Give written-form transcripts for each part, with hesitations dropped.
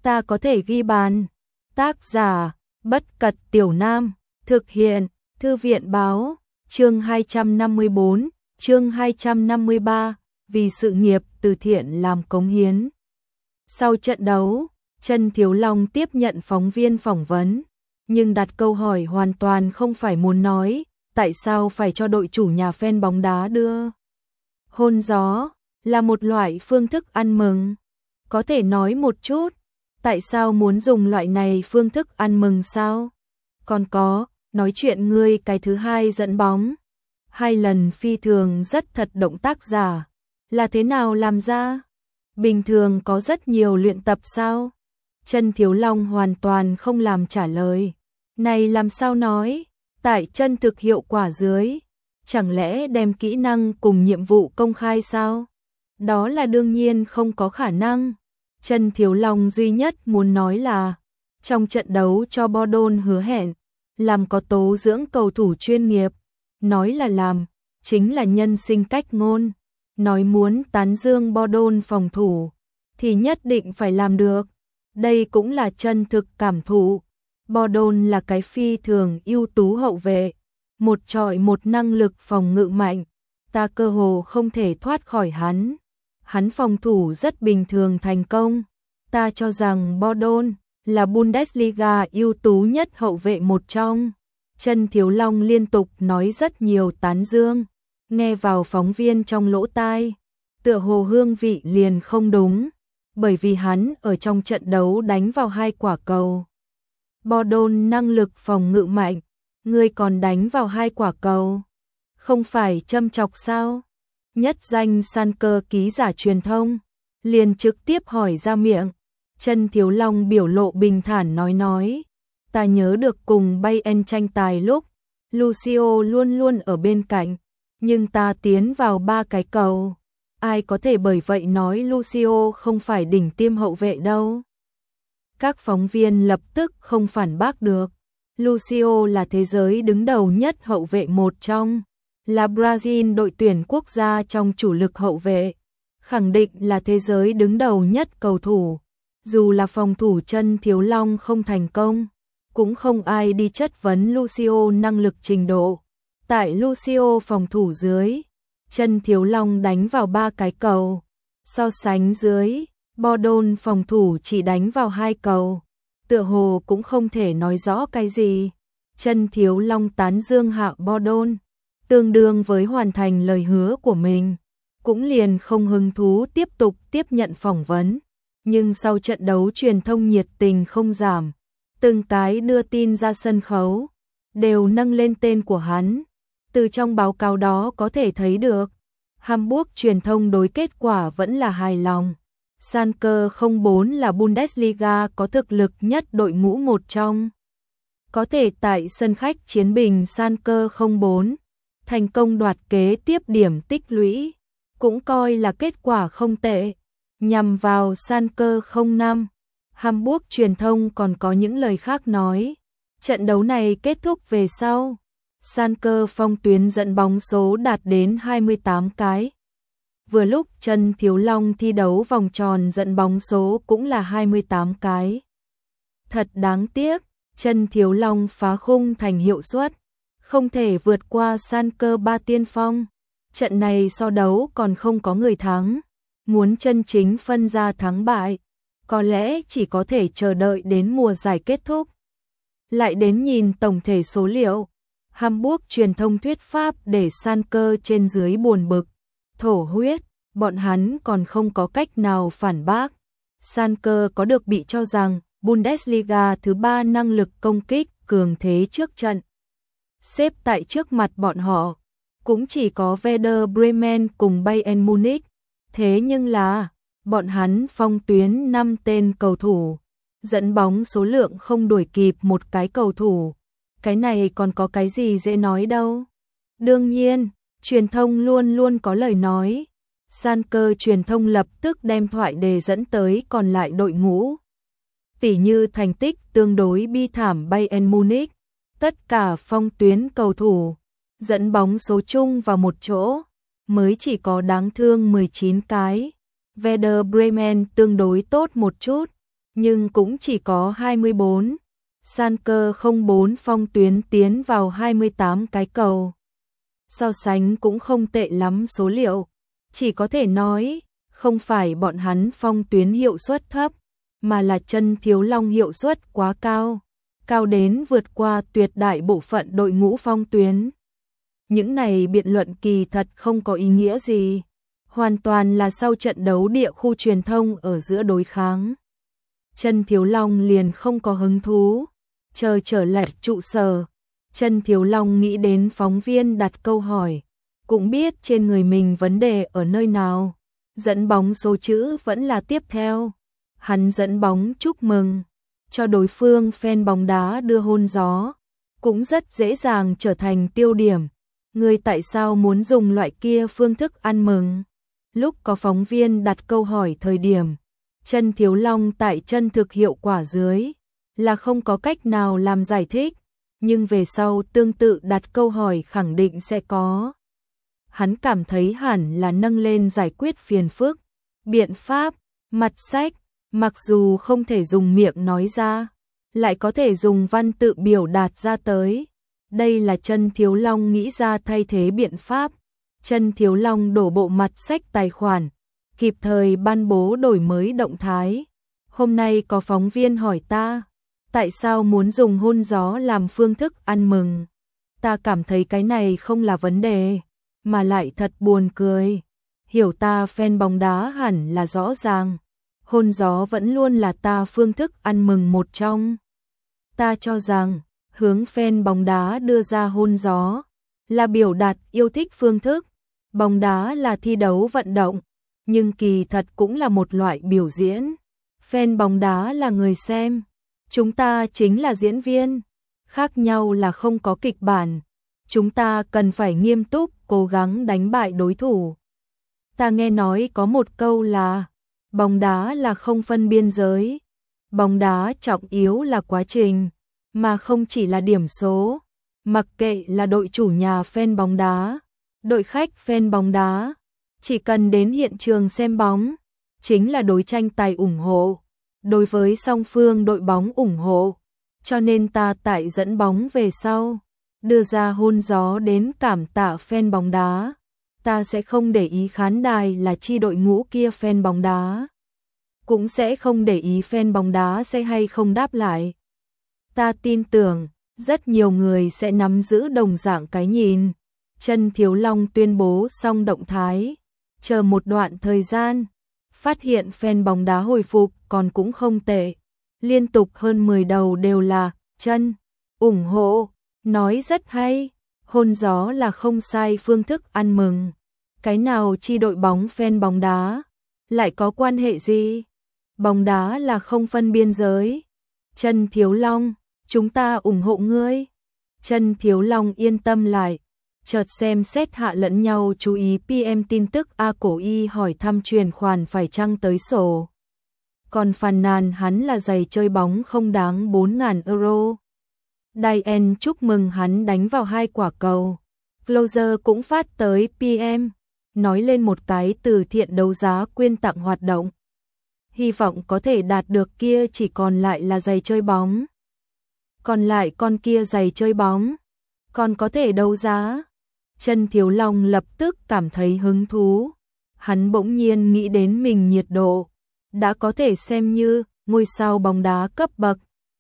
ta có thể ghi bàn. Tác giả, Bất Cật Tiểu Nam, thực hiện, Thư viện Báo, chương 254, chương 253, vì sự nghiệp từ thiện làm cống hiến. Sau trận đấu, Trần Thiếu Long tiếp nhận phóng viên phỏng vấn, nhưng đặt câu hỏi hoàn toàn không phải muốn nói, tại sao phải cho đội chủ nhà fan bóng đá đưa hôn gió, là một loại phương thức ăn mừng. Có thể nói một chút, tại sao muốn dùng loại này phương thức ăn mừng sao? Còn có, nói chuyện ngươi cái thứ hai dẫn bóng. 2 lần phi thường rất thật động tác giả. Là thế nào làm ra? Bình thường có rất nhiều luyện tập sao? Trần Thiếu Long hoàn toàn không làm trả lời. Này làm sao nói? Tại chân thực hiệu quả dưới. Chẳng lẽ đem kỹ năng cùng nhiệm vụ công khai sao? Đó là đương nhiên không có khả năng. Trần Thiếu Long duy nhất muốn nói là, trong trận đấu cho Bordeaux hứa hẹn, làm có tố dưỡng cầu thủ chuyên nghiệp, nói là làm, chính là nhân sinh cách ngôn, nói muốn tán dương Bordeaux phòng thủ, thì nhất định phải làm được. Đây cũng là chân thực cảm thụ. Bordeaux là cái phi thường ưu tú hậu vệ, một trọi một năng lực phòng ngự mạnh, ta cơ hồ không thể thoát khỏi hắn. Hắn phòng thủ rất bình thường thành công. Ta cho rằng Bordeaux là Bundesliga ưu tú nhất hậu vệ một trong. Trần Thiếu Long liên tục nói rất nhiều tán dương, nghe vào phóng viên trong lỗ tai, tựa hồ hương vị liền không đúng, bởi vì hắn ở trong trận đấu đánh vào 2 quả cầu. Bordeaux năng lực phòng ngự mạnh, người còn đánh vào 2 quả cầu, không phải châm chọc sao? Nhất danh san cơ ký giả truyền thông, liền trực tiếp hỏi ra miệng. Trần Thiếu Long biểu lộ bình thản nói, ta nhớ được cùng Bayern tranh tài lúc, Lucio luôn luôn ở bên cạnh, nhưng ta tiến vào 3 cái cầu. Ai có thể bởi vậy nói Lucio không phải đỉnh tiêm hậu vệ đâu. Các phóng viên lập tức không phản bác được. Lucio là thế giới đứng đầu nhất hậu vệ một trong, là Brazil đội tuyển quốc gia trong chủ lực hậu vệ, khẳng định là thế giới đứng đầu nhất cầu thủ. Dù là phòng thủ Trần Thiếu Long không thành công, cũng không ai đi chất vấn Lucio năng lực trình độ. Tại Lucio phòng thủ dưới, Trần Thiếu Long đánh vào 3 cái cầu. So sánh dưới, Bordeaux phòng thủ chỉ đánh vào 2 cầu. Tựa hồ cũng không thể nói rõ cái gì. Trần Thiếu Long tán dương hạ Bordeaux, tương đương với hoàn thành lời hứa của mình, cũng liền không hứng thú tiếp tục tiếp nhận phỏng vấn. Nhưng sau trận đấu truyền thông nhiệt tình không giảm, từng cái đưa tin ra sân khấu, đều nâng lên tên của hắn. Từ trong báo cáo đó có thể thấy được, Hamburg truyền thông đối kết quả vẫn là hài lòng. Schalke 04 là Bundesliga có thực lực nhất đội ngũ một trong. Có thể tại sân khách chiến bình Schalke 04, thành công đoạt kế tiếp điểm tích lũy, cũng coi là kết quả không tệ. Nhằm vào Schalke 05, Hamburg truyền thông còn có những lời khác nói. Trận đấu này kết thúc về sau, Schalke phong tuyến dẫn bóng số đạt đến 28 cái. Vừa lúc Trần Thiếu Long thi đấu vòng tròn dẫn bóng số cũng là 28 cái. Thật đáng tiếc, Trần Thiếu Long phá khung thành hiệu suất, không thể vượt qua Schalke 3 tiên phong. Trận này so đấu còn không có người thắng. Muốn chân chính phân ra thắng bại, có lẽ chỉ có thể chờ đợi đến mùa giải kết thúc. Lại đến nhìn tổng thể số liệu, Hamburg truyền thông thuyết pháp để Schalke trên dưới buồn bực, thổ huyết, bọn hắn còn không có cách nào phản bác. Schalke có được bị cho rằng Bundesliga thứ 3 năng lực công kích cường thế trước trận. Xếp tại trước mặt bọn họ, cũng chỉ có Werder Bremen cùng Bayern Munich. Thế nhưng là, bọn hắn phong tuyến 5 tên cầu thủ, dẫn bóng số lượng không đuổi kịp một cái cầu thủ. Cái này còn có cái gì dễ nói đâu. Đương nhiên, truyền thông luôn luôn có lời nói. Schalke truyền thông lập tức đem thoại đề dẫn tới còn lại đội ngũ. Tỉ như thành tích tương đối bi thảm Bayern Munich, tất cả phong tuyến cầu thủ, dẫn bóng số chung vào một chỗ, mới chỉ có đáng thương 19 cái. Werder Bremen tương đối tốt một chút, nhưng cũng chỉ có 24. San cơ 04 Phong Tuyến tiến vào 28 cái cầu. So sánh cũng không tệ lắm số liệu, chỉ có thể nói, không phải bọn hắn Phong Tuyến hiệu suất thấp, mà là Chân Thiếu Long hiệu suất quá cao, cao đến vượt qua tuyệt đại bộ phận đội ngũ Phong Tuyến. Những này biện luận kỳ thật không có ý nghĩa gì, hoàn toàn là sau trận đấu địa khu truyền thông ở giữa đối kháng. Chân Thiếu Long liền không có hứng thú, chờ trở lại trụ sở. Chân Thiếu Long nghĩ đến phóng viên đặt câu hỏi, cũng biết trên người mình vấn đề ở nơi nào. Dẫn bóng số chữ vẫn là tiếp theo. Hắn dẫn bóng chúc mừng, cho đối phương fan bóng đá đưa hôn gió, cũng rất dễ dàng trở thành tiêu điểm. Người tại sao muốn dùng loại kia phương thức ăn mừng? Lúc có phóng viên đặt câu hỏi thời điểm, Chân Thiếu Long tại chân thực hiệu quả dưới là không có cách nào làm giải thích, nhưng về sau tương tự đặt câu hỏi khẳng định sẽ có. Hắn cảm thấy hẳn là nâng lên giải quyết phiền phức, biện pháp, mặt sách, mặc dù không thể dùng miệng nói ra, lại có thể dùng văn tự biểu đạt ra tới. Đây là Chân Thiếu Long nghĩ ra thay thế biện pháp. Chân Thiếu Long đổ bộ mặt sách tài khoản, kịp thời ban bố đổi mới động thái. Hôm nay có phóng viên hỏi ta, tại sao muốn dùng hôn gió làm phương thức ăn mừng? Ta cảm thấy cái này không là vấn đề, mà lại thật buồn cười. Hiểu ta fan bóng đá hẳn là rõ ràng, hôn gió vẫn luôn là ta phương thức ăn mừng một trong. Ta cho rằng, hướng fan bóng đá đưa ra hôn gió là biểu đạt yêu thích phương thức. Bóng đá là thi đấu vận động, nhưng kỳ thật cũng là một loại biểu diễn. Fan bóng đá là người xem, chúng ta chính là diễn viên. Khác nhau là không có kịch bản. Chúng ta cần phải nghiêm túc, cố gắng đánh bại đối thủ. Ta nghe nói có một câu là, bóng đá là không phân biên giới. Bóng đá trọng yếu là quá trình, mà không chỉ là điểm số. Mặc kệ là đội chủ nhà fan bóng đá, đội khách fan bóng đá, chỉ cần đến hiện trường xem bóng, chính là đối tranh tài ủng hộ, đối với song phương đội bóng ủng hộ. Cho nên ta tại dẫn bóng về sau, đưa ra hôn gió đến cảm tạ fan bóng đá. Ta sẽ không để ý khán đài là chi đội ngũ kia fan bóng đá, cũng sẽ không để ý fan bóng đá sẽ hay không đáp lại. Ta tin tưởng, rất nhiều người sẽ nắm giữ đồng dạng cái nhìn. Chân Thiếu Long tuyên bố xong động thái, chờ một đoạn thời gian, phát hiện fan bóng đá hồi phục còn cũng không tệ. Liên tục hơn 10 đầu đều là chân, ủng hộ, nói rất hay, hôn gió là không sai phương thức ăn mừng. Cái nào chi đội bóng fan bóng đá, lại có quan hệ gì? Bóng đá là không phân biên giới. Chân Thiếu Long, chúng ta ủng hộ ngươi. Chân Thiếu Long yên tâm lại, chợt xem xét hạ lẫn nhau chú ý PM tin tức A Cổ Y hỏi thăm chuyển khoản phải chăng tới sổ. Còn phàn nàn hắn là giày chơi bóng không đáng 4.000 euro. Diane chúc mừng hắn đánh vào 2 quả cầu. Closer cũng phát tới PM, nói lên một cái từ thiện đấu giá quyên tặng hoạt động. Hy vọng có thể đạt được kia chỉ còn lại là giày chơi bóng. Còn lại con kia giày chơi bóng, còn có thể đấu giá. Chân Thiếu Long lập tức cảm thấy hứng thú. Hắn bỗng nhiên nghĩ đến mình nhiệt độ, đã có thể xem như ngôi sao bóng đá cấp bậc.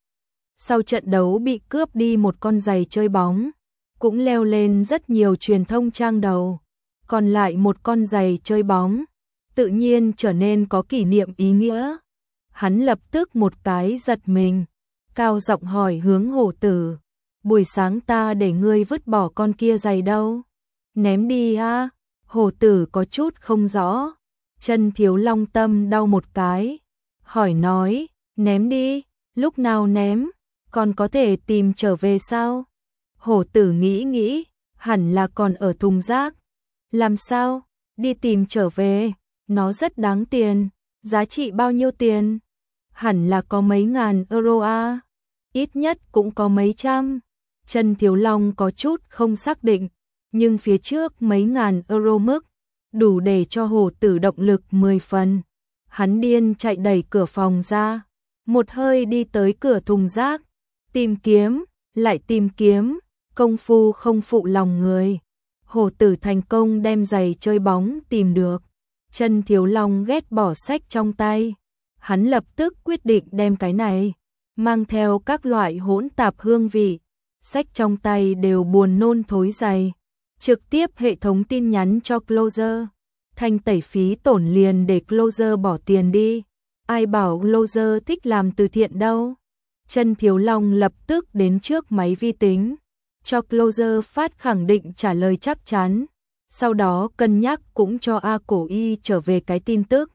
Sau trận đấu bị cướp đi một con giày chơi bóng, cũng leo lên rất nhiều truyền thông trang đầu. Còn lại một con giày chơi bóng, tự nhiên trở nên có kỷ niệm ý nghĩa. Hắn lập tức một cái giật mình, cao giọng hỏi hướng Hổ Tử, buổi sáng ta để ngươi vứt bỏ con kia giày đâu? Ném đi à? Hổ Tử có chút không rõ. Chân Thiếu Long tâm đau một cái, hỏi nói, ném đi, lúc nào ném, còn có thể tìm trở về sao? Hổ Tử nghĩ nghĩ, hẳn là còn ở thùng rác. Làm sao? Đi tìm trở về, nó rất đáng tiền. Giá trị bao nhiêu tiền? Hẳn là có mấy ngàn euro à? Ít nhất cũng có mấy trăm. Chân Thiếu Long có chút không xác định, nhưng phía trước mấy ngàn euro mức, đủ để cho Hổ Tử động lực 10 phần. Hắn điên chạy đẩy cửa phòng ra, một hơi đi tới cửa thùng rác, tìm kiếm, lại tìm kiếm, công phu không phụ lòng người. Hổ tử thành công đem giày chơi bóng tìm được. Chân Thiếu Long ghét bỏ sách trong tay. Hắn lập tức quyết định đem cái này, mang theo các loại hỗn tạp hương vị. Sách trong tay đều buồn nôn thối giày. Trực tiếp hệ thống tin nhắn cho Closer. Thanh tẩy phí tổn liền để Closer bỏ tiền đi. Ai bảo Closer thích làm từ thiện đâu. Chân Thiếu Long lập tức đến trước máy vi tính, cho Closer phát khẳng định trả lời chắc chắn. Sau đó cân nhắc cũng cho A Cổ Y trở về cái tin tức.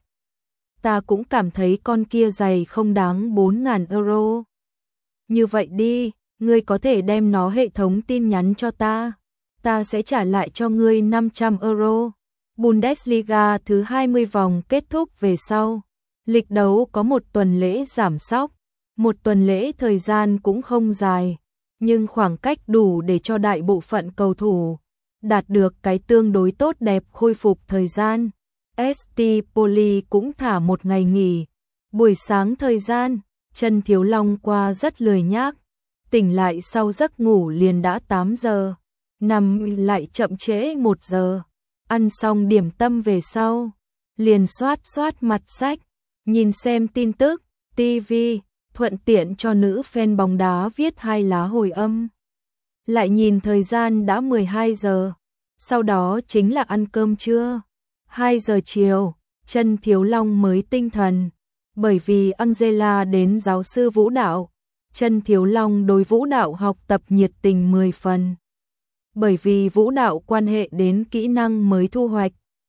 Ta cũng cảm thấy con kia giày không đáng 4.000 euro. Như vậy đi, ngươi có thể đem nó hệ thống tin nhắn cho ta. Ta sẽ trả lại cho ngươi 500 euro. Bundesliga thứ 20 vòng kết thúc về sau. Lịch đấu có một tuần lễ giảm sóc. Một tuần lễ thời gian cũng không dài, nhưng khoảng cách đủ để cho đại bộ phận cầu thủ đạt được cái tương đối tốt đẹp khôi phục thời gian. ST Poli cũng thả một ngày nghỉ. Buổi sáng thời gian, Chân Thiếu Long qua rất lười nhác. Tỉnh lại sau giấc ngủ liền đã 8 giờ. Nằm lại chậm trễ 1 giờ. Ăn xong điểm tâm về sau, liền soát mặt sách, nhìn xem tin tức, TV, thuận tiện cho nữ fan bóng đá viết 2 lá hồi âm. Lại nhìn thời gian đã 12 giờ, sau đó chính là ăn cơm trưa. 2 giờ chiều, Chân Thiếu Long mới tinh thần, bởi vì Angela đến giáo sư vũ đạo. Chân Thiếu Long đối vũ đạo học tập nhiệt tình 10 phần. Bởi vì vũ đạo quan hệ đến kỹ năng mới thu hoạch,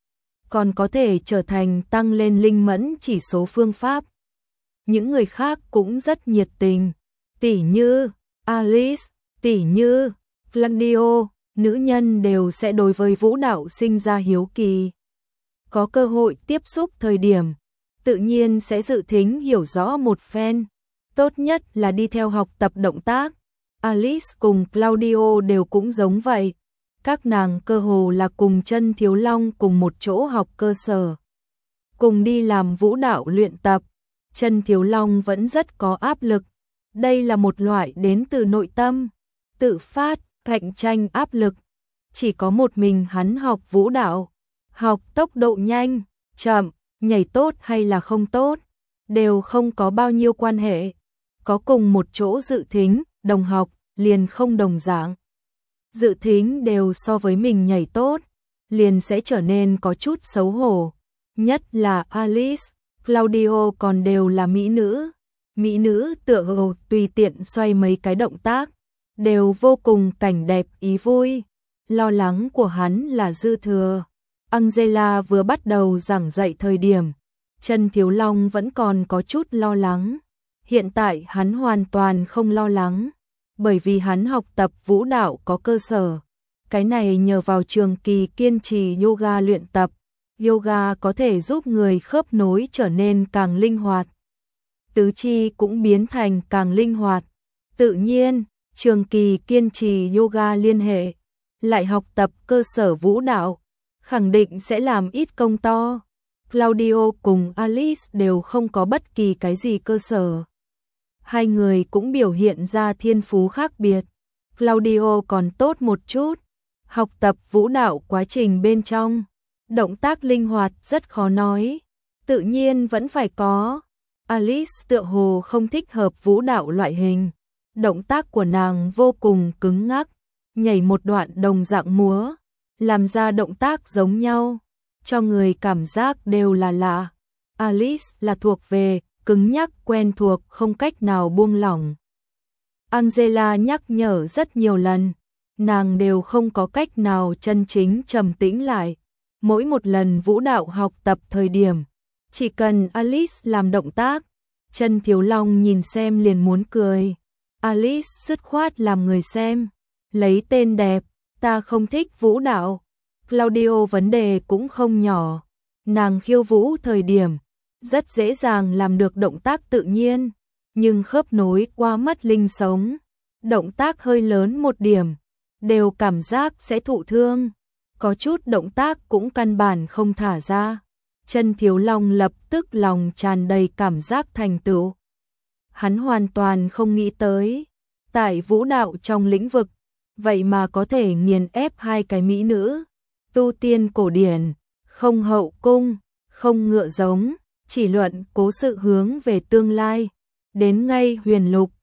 còn có thể trở thành tăng lên linh mẫn chỉ số phương pháp. Những người khác cũng rất nhiệt tình, tỉ như Alice, tỉ như Claudio, nữ nhân đều sẽ đối với vũ đạo sinh ra hiếu kỳ. Có cơ hội tiếp xúc thời điểm, tự nhiên sẽ dự thính hiểu rõ một phen. Tốt nhất là đi theo học tập động tác. Alice cùng Claudio đều cũng giống vậy. Các nàng cơ hồ là cùng Chân Thiếu Long cùng một chỗ học cơ sở, cùng đi làm vũ đạo luyện tập. Chân Thiếu Long vẫn rất có áp lực. Đây là một loại đến từ nội tâm, tự phát, cạnh tranh áp lực. Chỉ có một mình hắn học vũ đạo. Học tốc độ nhanh, chậm, nhảy tốt hay là không tốt, đều không có bao nhiêu quan hệ. Có cùng một chỗ dự thính, đồng học, liền không đồng dạng. Dự thính đều so với mình nhảy tốt, liền sẽ trở nên có chút xấu hổ. Nhất là Alice, Claudio còn đều là mỹ nữ. Mỹ nữ tựa hồ tùy tiện xoay mấy cái động tác, đều vô cùng cảnh đẹp ý vui. Lo lắng của hắn là dư thừa. Angela vừa bắt đầu giảng dạy thời điểm, Chân Thiếu Long vẫn còn có chút lo lắng. Hiện tại hắn hoàn toàn không lo lắng, bởi vì hắn học tập vũ đạo có cơ sở. Cái này nhờ vào trường kỳ kiên trì yoga luyện tập. Yoga có thể giúp người khớp nối trở nên càng linh hoạt. Tứ chi cũng biến thành càng linh hoạt. Tự nhiên, trường kỳ kiên trì yoga liên hệ, lại học tập cơ sở vũ đạo, khẳng định sẽ làm ít công to. Claudio cùng Alice đều không có bất kỳ cái gì cơ sở. Hai người cũng biểu hiện ra thiên phú khác biệt. Claudio còn tốt một chút. Học tập vũ đạo quá trình bên trong, động tác linh hoạt rất khó nói, tự nhiên vẫn phải có. Alice tựa hồ không thích hợp vũ đạo loại hình. Động tác của nàng vô cùng cứng ngắc, nhảy một đoạn đồng dạng múa, làm ra động tác giống nhau, cho người cảm giác đều là lạ. Alice là thuộc về cứng nhắc quen thuộc không cách nào buông lỏng. Angela nhắc nhở rất nhiều lần, nàng đều không có cách nào chân chính trầm tĩnh lại. Mỗi một lần vũ đạo học tập thời điểm, chỉ cần Alice làm động tác, Chân Thiếu Long nhìn xem liền muốn cười. Alice dứt khoát làm người xem, lấy tên đẹp, ta không thích vũ đạo. Claudio vấn đề cũng không nhỏ, nàng khiêu vũ thời điểm, rất dễ dàng làm được động tác tự nhiên, nhưng khớp nối quá mất linh sống, động tác hơi lớn một điểm, đều cảm giác sẽ thụ thương, có chút động tác cũng căn bản không thả ra. Chân Thiếu Long lập tức lòng tràn đầy cảm giác thành tựu. hắn hoàn toàn không nghĩ tới. Tại vũ đạo trong lĩnh vực, vậy mà có thể nghiền ép hai cái mỹ nữ. Tu tiên cổ điển, không hậu cung, không ngựa giống, chỉ luận cố sự hướng về tương lai. Đến ngay huyền lục,